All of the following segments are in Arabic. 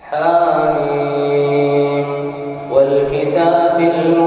حم والكتاب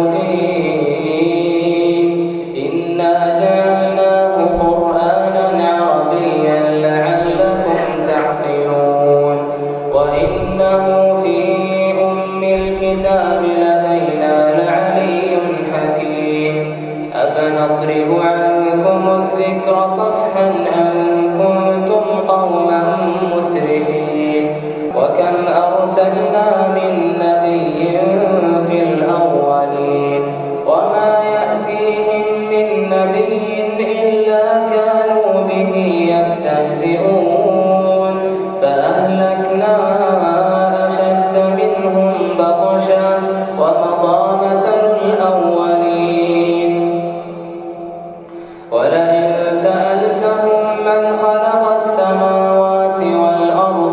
المبين إنا جعلناه قرآنا عربيا لعلكم تعقلون وإنه في أم الكتاب لدينا لعلي حكيم أفنضرب عنكم الذكر صفحا أن كنتم قوما مسرفين وكم أرسلنا من نبي في الأولين وما يأتيهم من نبي إلا كانوا به يستهزئون فأهلكنا أشد منهم بطشا ومضى مثل الأولين ولئن سألتهم من خلق السماوات والأرض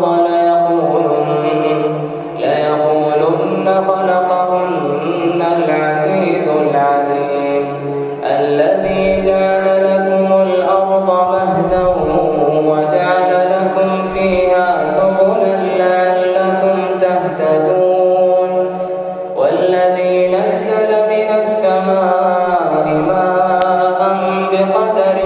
ليقولن خلقهن العزيز العليم الذي جعل لكم الأرض مهدا وجعل لكم فيها سبلا لعلكم تهتدون والذي نزل من السماء ماء بقدر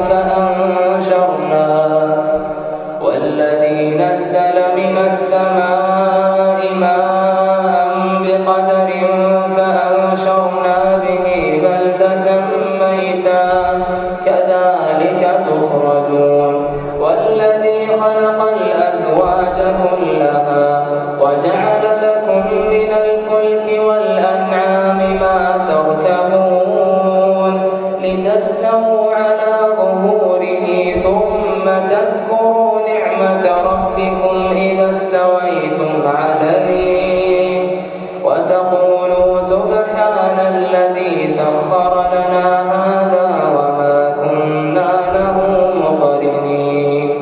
فأنشرنا به بلدة ميتا كذلك تخرجون والذي خلق الأزواج كلها وجعل لكم من الفلك والأنعام ما تركبون لتستووا على ظهوره ثم تذكروا نعمة ربكم إذا استويتم عليه وتقولوا سبحان الذي سخر لنا هذا وما كنا له مقرنين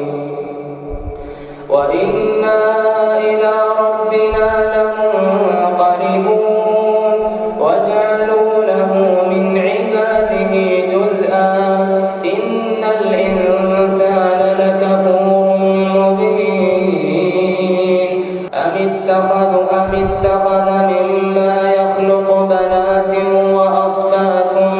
وإنا إلى ربنا لمنقلبون وجعلوا له من عباده جزءا إن الإنسان لكفور مبين أم اتخذ مما يخلق بنات وأصفاكم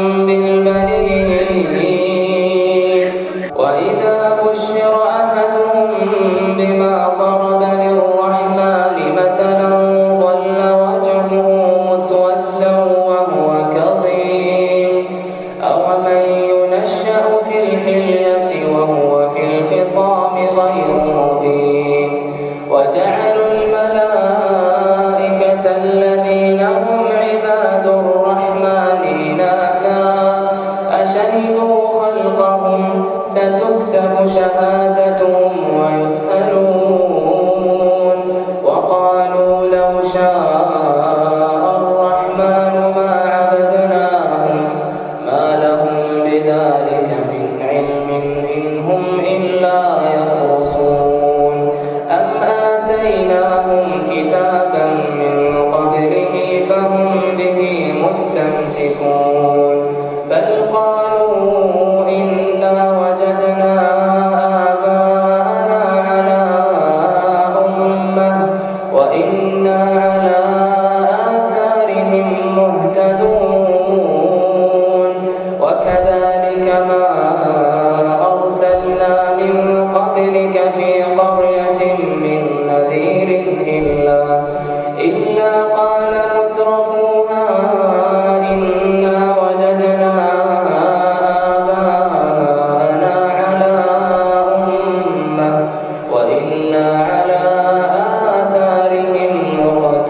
بالبنين وإذا بشر أحدهم بما ضرب للرحمن مثلا ظل وجهه مسودا وهو كظيم أومن ينشأ في الحلية وهو في الخصام غير مبين وجعلوا الملائكة الذين هم عباد الرحمن إناثا أشهدوا خلقهم ستكتب شهادتهم ويسألون وقالوا لو شاء الرحمن ما عبدناهم ما لهم بذلك من علم إن هم إلا يخرصون أم آتيناهم كتابا من قبله فهم به مستمسكون بل قالوا إنا وجدنا آباءنا على أمة وإنا على آثارهم مهتدون وكذلك ما أرسلنا من قبلك في قرية من نذير إلا قال مترفوها إنا وجدنا آباءنا على أمة وإنا على آثارهم مقتدون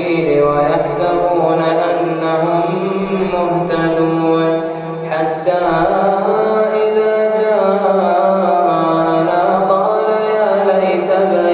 السبيل ويحسبون أنهم مهتدون حتى إذا جاءنا قال يا ليت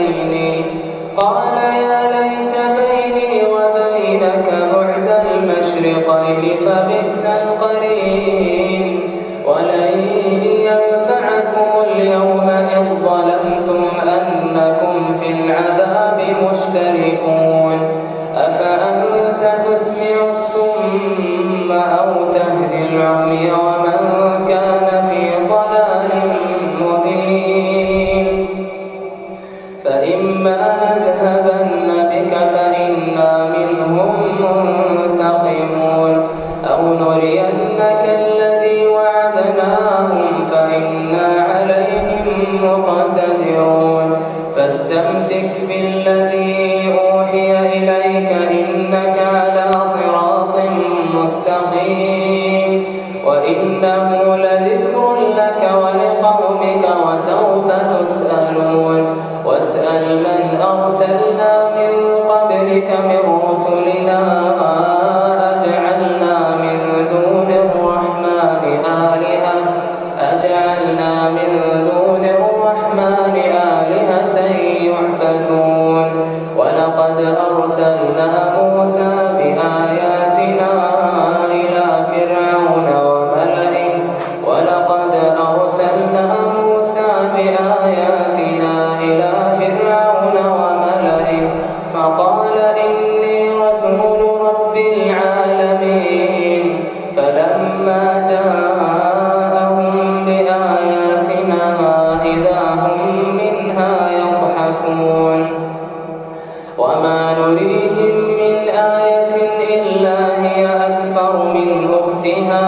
بيني وبينك بعد المشرقين فبئس القرين ولن ينفعكم اليوم إذ ظلمتم أنكم في العذاب مشتركون أفأنت تسمع الصم أو تهدي العمي ومن كان في ضلال مبين فإما نذهبن بك فإنا منهم منتقمون أو نرينك الذي وعدناهم فإنا عليهم مقتدرون فاستمسك بالذي أوحي إليك إنك على صراط مستقيم وإنه لذكر لك ولقومك وسوف تسألون واسأل من أرسلنا من قبلك من رسلنا أجعلنا من دون الرحمن آلهة يعبدون ولقد أرسلنا موسى بآياتنا إلى فرعون وملئه فقال إني رسول رب العالمين فلما جاءهم بآياتنا إذا هم منها يضحكون وما نريهم من آية إلا هي أكبر من أختها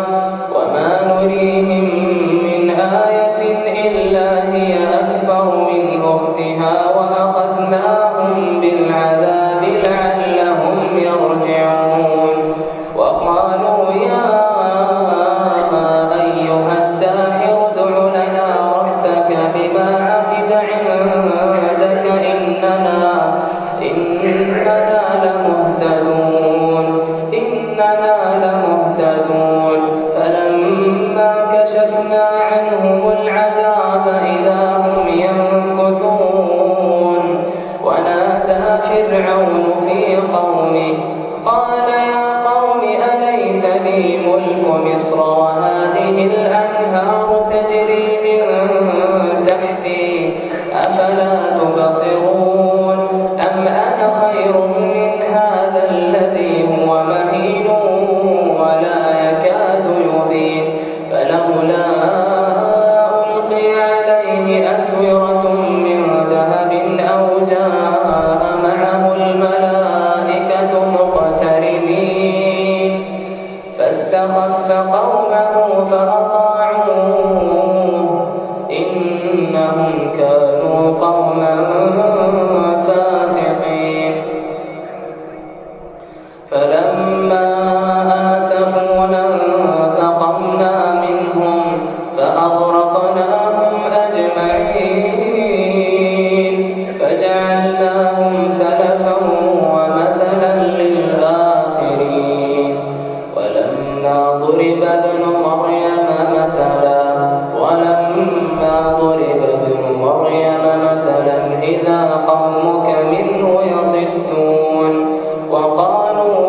وأخذناهم بالعذاب لعلهم يرجعون وقالوا يا أيها الساحر ادع لنا ربك بما عهد عندك إننا لمهتدون فلما كشفنا عنهم العذاب إذا هم ينكثون ونادى فرعون في قومه قال يا قوم أليس لي ملك مصر وهذه الأنهار تجري من تحتي أفلا تبصرون أم أنا خير من هذا الذي هو مهين ولا يكاد يبين فلولا ألقي عليه أسورة من ذهب أو جاء معه الملائكة مقترنين فاستخف قومه فأطاعوه إنهم كانوا قوما فاسقين فلما آسفونا انتقمنا منهم فأغرقناهم أجمعين فجعلناهم سلفا ومثلا للآخرين ولما ضرب ابن مريم مثلا إذا قومك منه يصدون وقالوا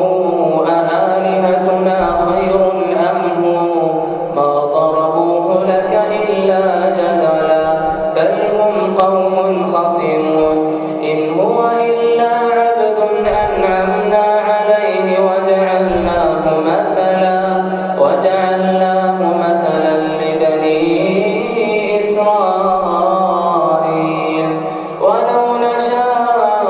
أآلهتنا خير أم هو ما ضربوه لك إلا جدلا بل هم قوم خصمون إن هو إلا عبد أنعمنا عليه وجعلناه مثلا لبني إسرائيل ولو نشاء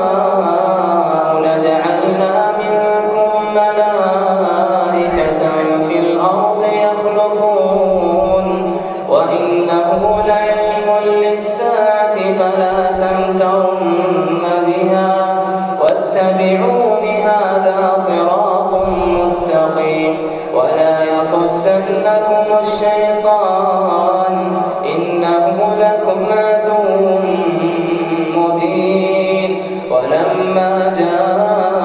لجعلنا منكم ملائكة في الأرض يخلفون وإنه لعلم للساعة فلا تمترن بها واتبعون هذا صراط مستقيم ولا يصدنكم الشيطان إنه لكم عدو مبين ولما جاء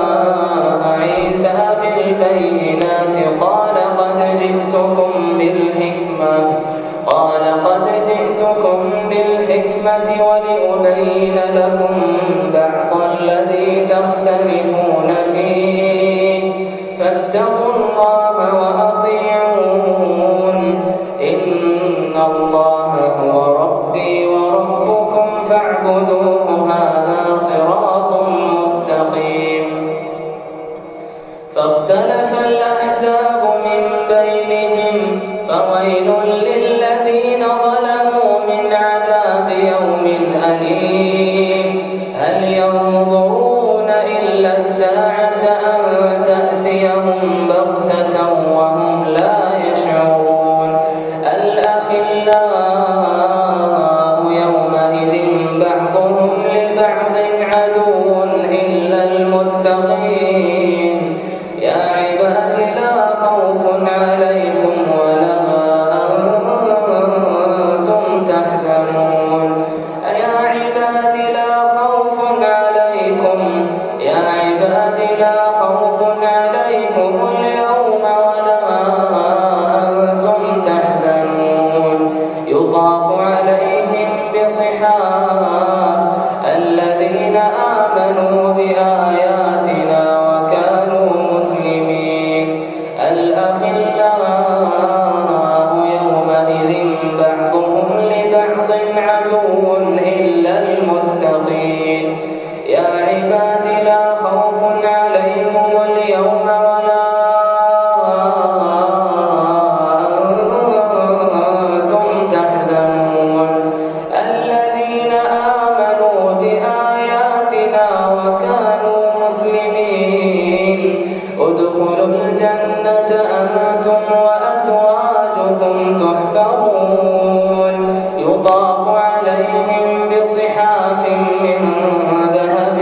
البينات ولأبين لكم بعض الذي تختلفون فيه فاتقوا الله وأطيعون إن الله هو ربي وربكم فاعبدوه هذا صراط مستقيم فاختلف الأحزاب من بينهم فويل للذين ظلموا من عذاب يوم أليم هل ينظرون إلا الساعة أن تأتيهم بغتة وهم لا يشعرون الأخلاء يومئذ بعضهم لبعض عدو إلا المتقين يا عباد لا خوف عليكم ولا أنتم تحزنون يا عباد لا خوف عليكم يا عباد لا خوف عليكم اليوم ولا أنتم تحزنون يطاف عليهم بصحاف الذين آمنوا بآياتنا وكانوا مسلمين الأخلاء يومئذ بعضهم لبعض عدو إلا المتقين يا عباد لا خوف عليكم اليوم ولا أنتم تحزنون الذين آمنوا بآياتنا وكانوا مسلمين ادخلوا الجنة أنتم وأزواجكم تحبرون يطاف عليهم بصحاف من ذهب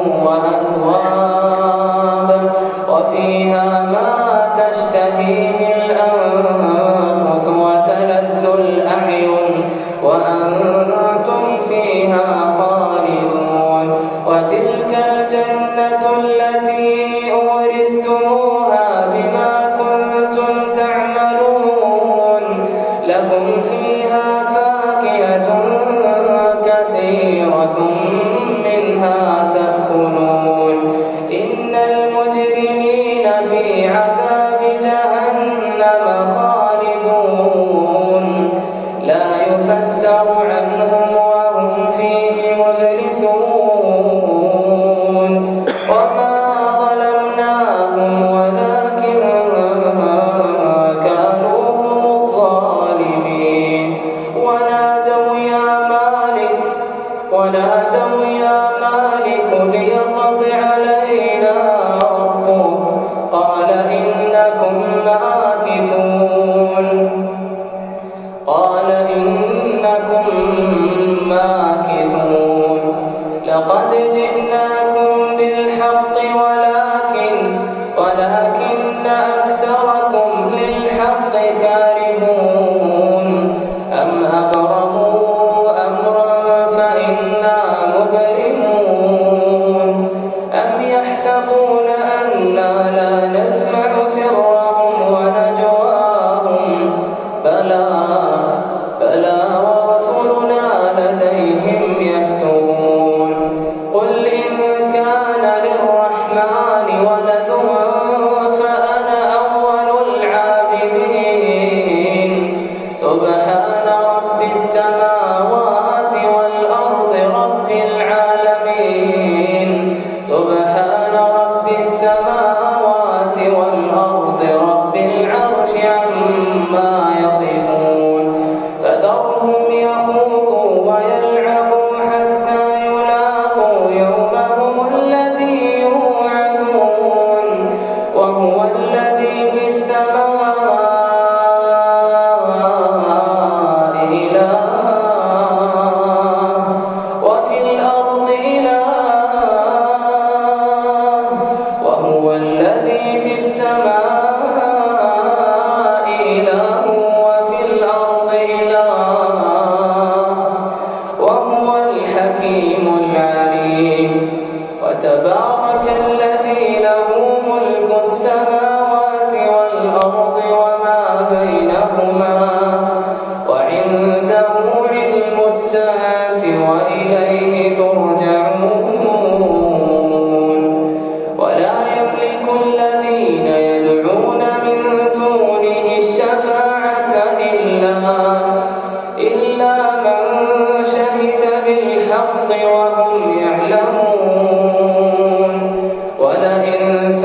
وأكواب وفيها ما تشتهيه الأنفس وتلذ الأعين وأنتم فيها خالدون وتلك الجنة التي أورثتموها بما كنتم تعملون لكم فيها فاكهة كثيرة منها تأكلون إن المجرمين في عذاب جهنم خالدون لا يفتر عنهم وهم فيه مبلسون وما ظلمناهم ولكن كانوا هم الظالمين ونادوا يا مالك ليقض علينا ربك قال إنكم ماكثون لقد جئناكم بالحق ولكن أكثركم للحق كارهون أم أبرموا أمرا فإنا مبرمون أم يحسبون أنا لا نسمع سرهم ونجواهم بلى ورسلنا لديهم يكتبون قل إن كان للرحمن ولد فأنا أول العابدين سبحان رب السماوات والأرض رب العالمين سبحان رب السماوات والأرض رب العرش عما يصفون فذرهم يخوضوا ويلعبوا حتى يلاقوا يومهم الذي يوعدون وهو الذي في السماء إله وفي الأرض إله وهو يملك الذين يدعون من دونه الشفاعة إلا من شهد بالحق وهم يعلمون ولئن